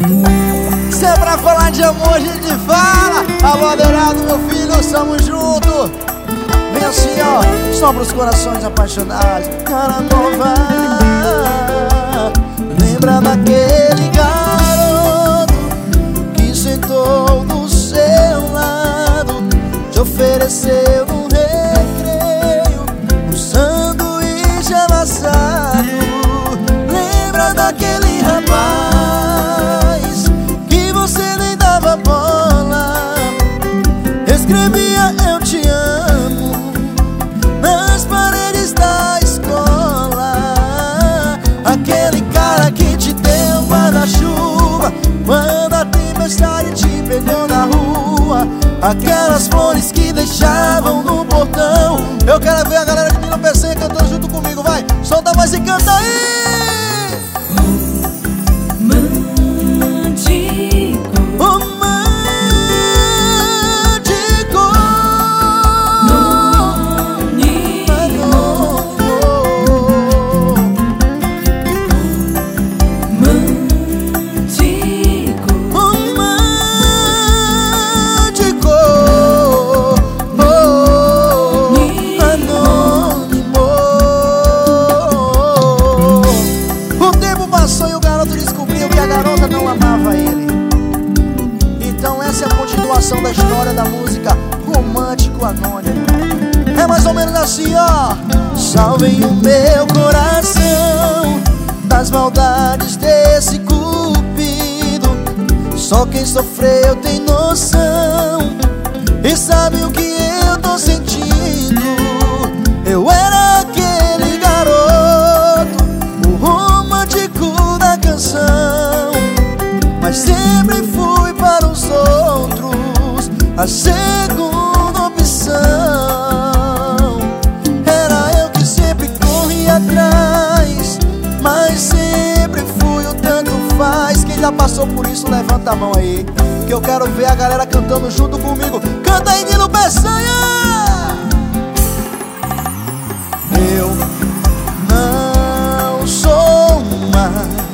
Se é pra falar de amor, a gente fala. Alô, Adeirado, meu filho, estamos juntos. Vem assim, ó, só pros corações apaixonados. Cara nova, lembra daquele garoto que sentou do seu lado, te ofereceu no recreio um sanduíche amassado. Lembra daquele rapaz que você nem dava bola, escrevia eu te amo nas paredes da escola. Aquele cara que te deu guarda-chuva quando a tempestade te pegou na rua. Aquelas flores que deixavam no portão. Eu quero ver a galera de Nilo Peçanha cantando junto comigo, vai. Solta a voz e canta aí. E o garoto descobriu que a garota não amava ele. Então essa é a continuação da história da música Romântico Anônimo. É mais ou menos assim, ó. Salvem o meu coração das maldades desse cupido. Só quem sofreu tem noção e sabe o que eu tô sentindo. Eu era aquele garoto, o romântico da canção, mas sempre fui para os outros a segunda opção. Era eu que sempre corri atrás, mas sempre fui o tanto faz. Quem já passou por isso, levanta a mão aí, que eu quero ver a galera cantando junto comigo. Canta aí, Nilo Peçanha! Eu não sou mais